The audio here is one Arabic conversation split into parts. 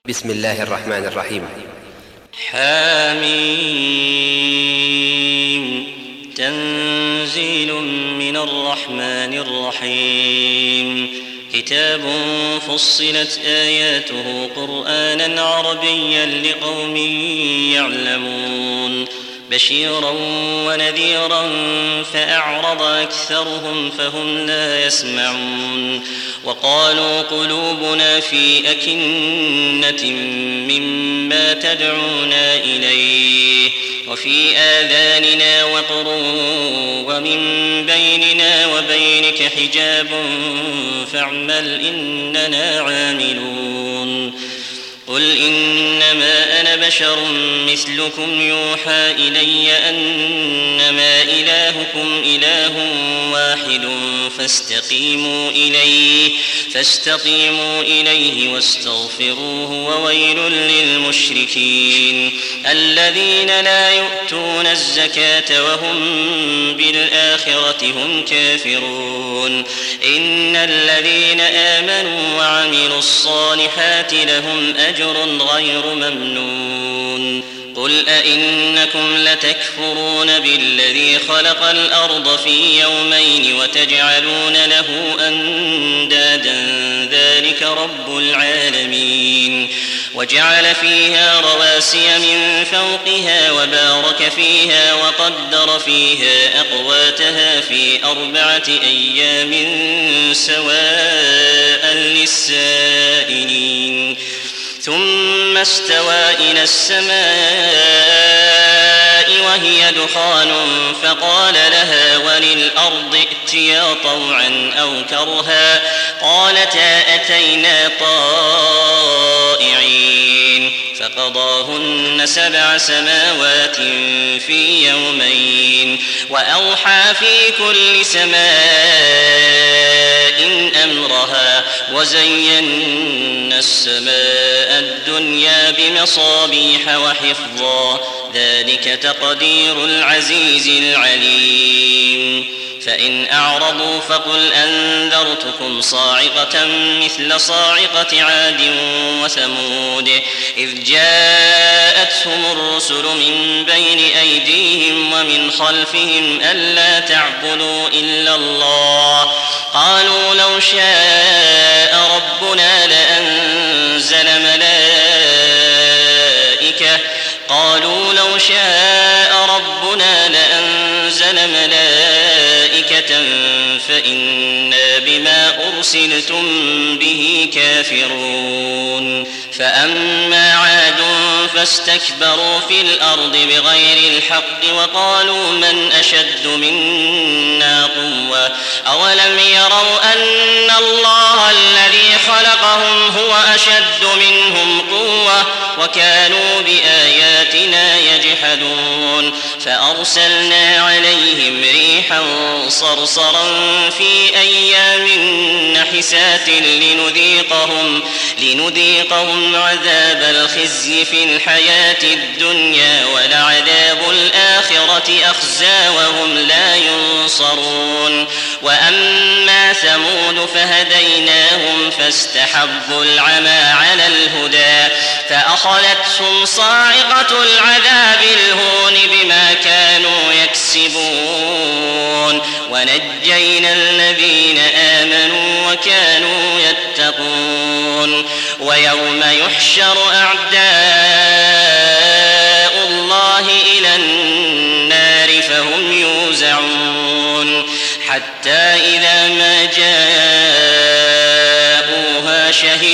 بسم الله الرحمن الرحيم. حاميم تنزيل من الرحمن الرحيم. كتاب فصلت آياته قرآنا عربيا لقوم يعلمون بشيرا ونذيرا فأعرض أكثرهم فهم لا يسمعون. وقالوا قلوبنا في أكنة مما تدعونا إليه وفي آذاننا وقر ومن بيننا وبينك حجاب فاعمل إننا عاملون. قل إنما أنا بشر مثلكم يوحى إلي أنما إلهكم إله واحد فاستقيموا إليه واستغفروه وويل للمشركين الذين لا يؤتون الزكاة وهم بالآخرة هم كافرون. إن الذين آمنوا وعملوا الصالحات لهم أجر غير ممنون. قل أئنكم لتكفرون بالذي خلق الأرض في يومين وتجعلون له أندادا ذلك رب العالمين. وجعل فيها رواسي من فوقها وبارك فيها وقدر فيها أقواتها في 4 أيام سواء للسائلين. ثم استوى إلى السماء وهي دخان فقال لها وللأرض ائتيا طوعا أو كرها قالتا أتينا طائعين. فقضاهن 7 سماوات في يومين وأوحى في كل سماء أمرها وزينا السماء الدنيا بمصابيح وحفظا ذلك تقدير العزيز العليم. فإن أعرضوا فقل أنذرتكم صاعقة مثل صاعقة عاد وثمود إذ جاءتهم الرسل من بين أيديهم ومن خلفهم ألا تعبدوا إلا الله قالوا لو شاء ربنا لأنزل ملائكة فإنا بما أرسلتم به كافرون. فأما عاد فاستكبروا في الأرض بغير الحق وقالوا من أشد منا قوة أولم يروا أن الله الذي خلقهم هو أشد منهم قوة وكانوا بآياتنا يجحدون. فأرسلنا عليهم ريحا صرصرا في أيام نحسات لنذيقهم عذاب الخزي في الحياة الدنيا ولعذاب الآخرة أخزى وهم لا ينصرون. وأما ثمود فهديناهم فاستحبوا العمى على الهدى فأخذتهم صاعقة العذاب الهون بما كانوا يكسبون ونجينا الذين آمنوا وكانوا يتقون. ويوم يحشر أعداء الله إلى النار فهم يوزعون حتى إذا ما جاءوها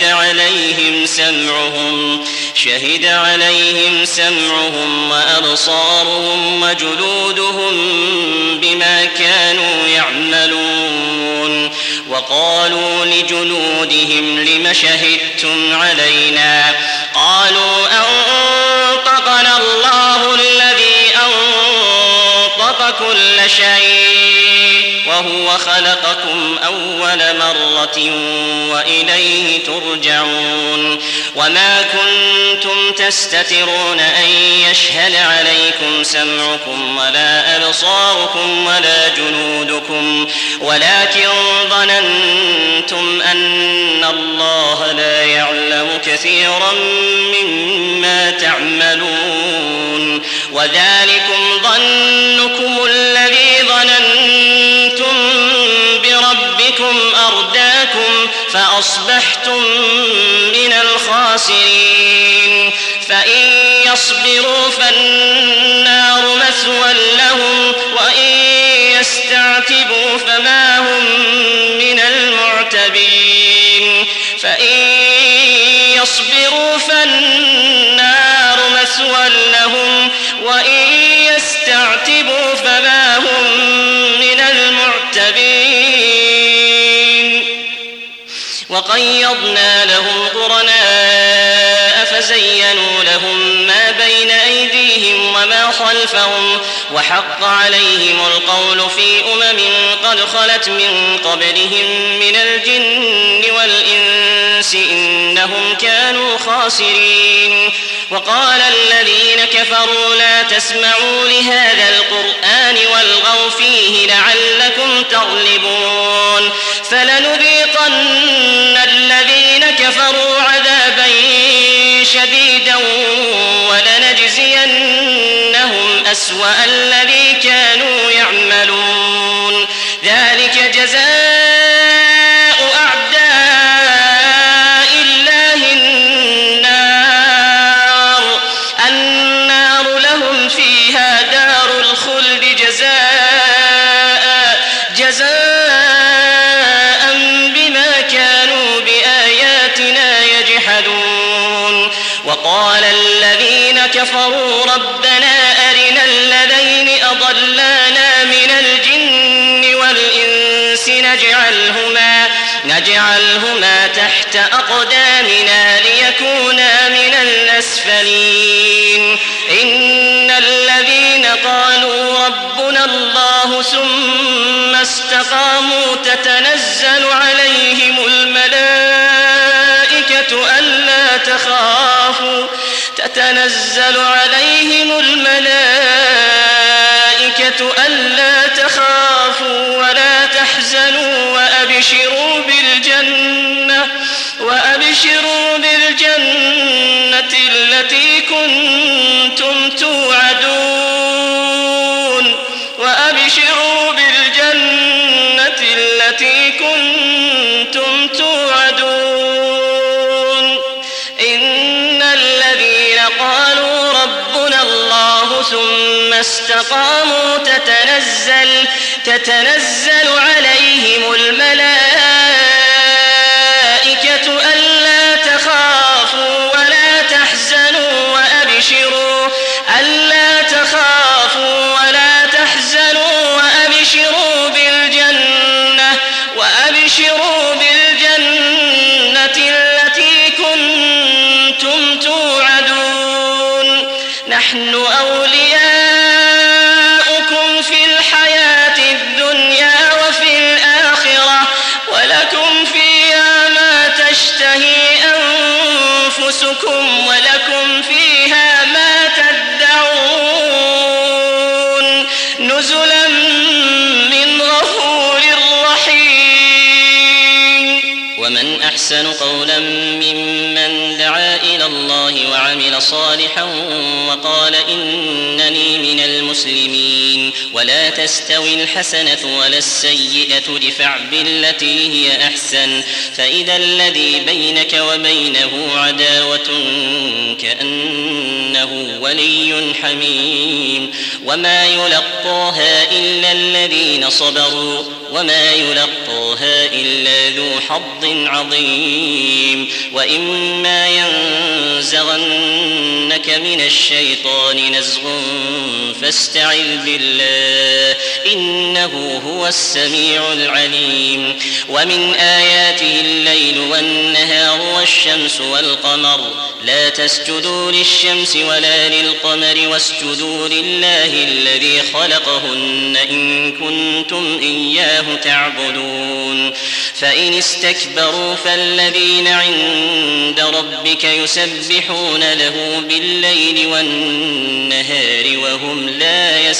شهد عليهم سمعهم وأبصارهم وجلودهم بما كانوا يعملون. وقالوا لجلودهم لم شهدتم علينا قالوا أنطقنا الله الذي أنطق كل شيء وهو وخلقكم أول مرة وإليه ترجعون وما كنتم تستترون أن يشهد عليكم سمعكم ولا أبصاركم ولا جنودكم ولكن ظننتم أن الله لا يعلم كثيرا مما تعملون وذلكم ظنكم الذي ظننتم بربكم أرداكم فأصبحتم من الخاسرين فإن يصبروا فالنار مثوى لهم وإن يستعتبوا فما هم من المعتبين فإن يصبروا فالنار مثوى لهم وإن يستعتبوا فما هم من المعتبين وقيضنا لهم قرناء فزينوا لهم ما بين أيديهم وما خلفهم وحق عليهم القول في قد خلت من قبلهم من الجن والإنس إنهم كانوا خاسرين وقال الذين كفروا لا تسمعوا لهذا القرآن والغوا فيه لعلكم تغلبون فلنذيقن الذين كفروا عذابا شديدا ولنجزينهم أسوأ الذي كانوا يعملون ذلك جزاء أعداء الله النار لهم فيها دار الخلد جزاء بما كانوا بآياتنا يجحدون وقال الذين كفروا ربنا أرنا الذين أضلانا من الجن والإنس نجعلهما تحت أقدامنا ليكونا من الأسفلين إن الذين قالوا ربنا الله ثم استقاموا تتنزل عليهم الملائكة ألا تخافوا ولا تحزنوا وأبشروا بالجنة التي كنتم توعدون إن الذين قالوا ربنا الله ثم استقاموا تتنزل عليهم الملائكة ألا تخافوا ولا تحزنوا وأبشروا بالجنة التي كنتم توعدون نحن أولياؤكم في الحياة الدنيا وفي الآخرة ولكم فيها ما تشتهي أنفسكم ولكم فيها ما تدعون نزلا من غفور رحيم ومن أحسن قولا ممن دعا إلى الله وعمل صالحا وقال إنني من المسلمين ولا تستوي الحسنة ولا السيئة ادفع بالتي هي أحسن فإذا الذي بينك وبينه عداوة كأنه ولي حميم وما يلقاها إلا الذين صبروا وما يلقاها إلا ذو حظ عظيم وإما ينزغنك من الشيطان نزغ فاستعذ بالله إنه هو السميع العليم ومن آياته الليل والنهار والشمس والقمر لا تسجدوا للشمس ولا للقمر واسجدوا لله الذي خلقهن إن كنتم إياه تعبدون فإن استكبروا فالذين عند ربك يسبحون له بالليل والنهار وهم لا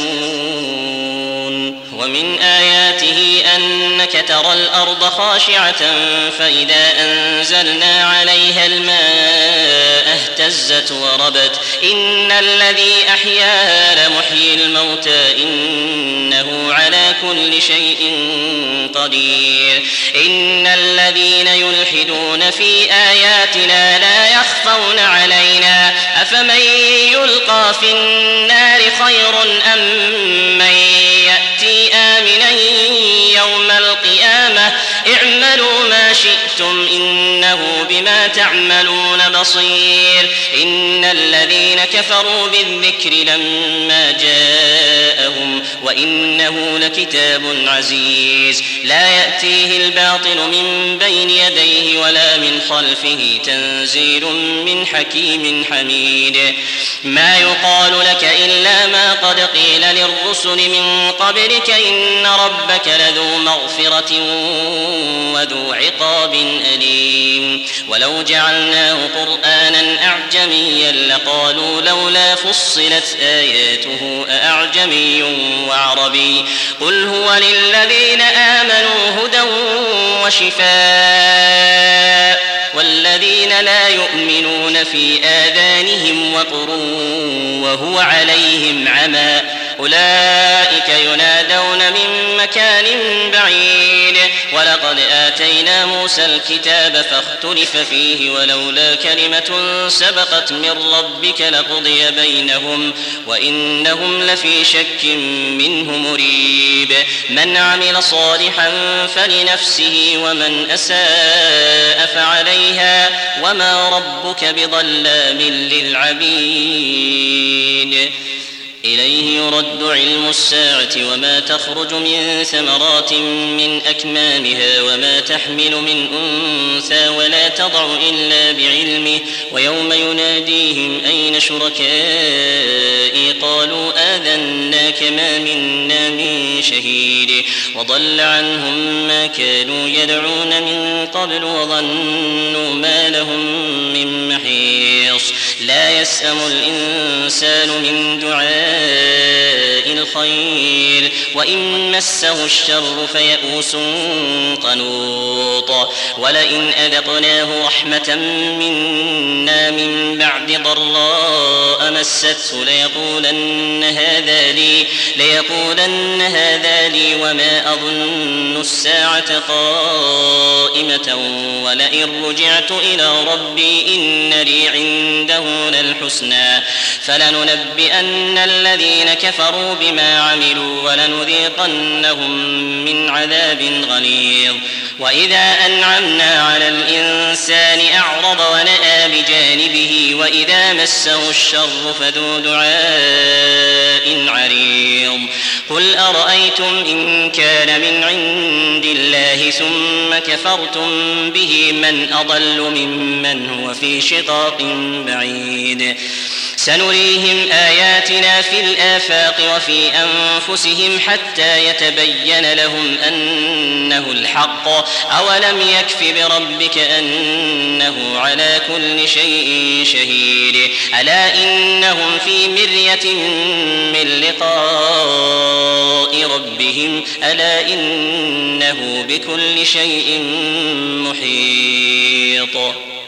يسأمون ومن آياته أنك ترى الأرض خاشعة فإذا أنزلنا عليها الماء اهتزت وربت إن الذي أحياها لمحيي الموتى إنه على كل شيء قدير إن الذين يلحدون في آياتنا لا يخفون علينا أفمن يلقى في النار خير أم من يأتي آمنا يوم القيامة اعملوا ما شئتم إنه بما تعملون بصير إن الذين كفروا بالذكر لما جاءهم وإنه لكتاب عزيز لا يأتيه الباطل من بين يديه ولا من خلفه تنزيل من حكيم حميد ما يقال لك إلا ما قد قيل للرسل من قبلك إن ربك لذو مغفرة وذو عقاب أليم ولو جعلناه قرآنا أعجميا لقالوا لولا فصلت آياته أأعجمي وعربي قل هو للذين آمنوا هدى وشفاء والذين لا يؤمنون في آذانهم وقر وهو عليهم عمى أولئك ينادون من مكان بعيد ولقد آتينا موسى الكتاب فاختلف فيه ولولا كلمة سبقت من ربك لقضي بينهم وإنهم لفي شك منه مريب من عمل صالحا فلنفسه ومن أساء فعليها وما ربك بظلام للعبيد إليه يرد علم الساعة وما تخرج من ثمرات من أكمامها وما تحمل من أنثى ولا تضع إلا بعلمه ويوم يناديهم أين شركائي قالوا آذناك ما منا من شهيد وضل عنهم ما كانوا يدعون من قبل وظنوا ما لهم من محيص لا يسأم الإنسان من دعاء الخير وإن مسه الشر فيئوس قنوط ولئن أذقناه رحمة منا من بعد ضراء مسته ليقولن هذا لي وما أظن الساعة قائمة ولئن رجعت إلى ربي إن لي عنده للحسنى فلننبئن الذين كفروا بما عملوا ولنذيقنهم من عذاب غليظ وإذا أنعمنا على الإنسان أعرض ونأى بجانبه وإذا مسه الشر فذو دعاء عريض قل أرأيتم إن كان من عند الله ثم كفرتم به من أضل ممن هو في شقاق بعيد سنريهم آياتنا في الآفاق وفي أنفسهم حتى يتبين لهم أنه الحق أولم يكف بربك أنه على كل شيء شهيد ألا إنهم في مرية من لقاء ربهم ألا إنه بكل شيء محيط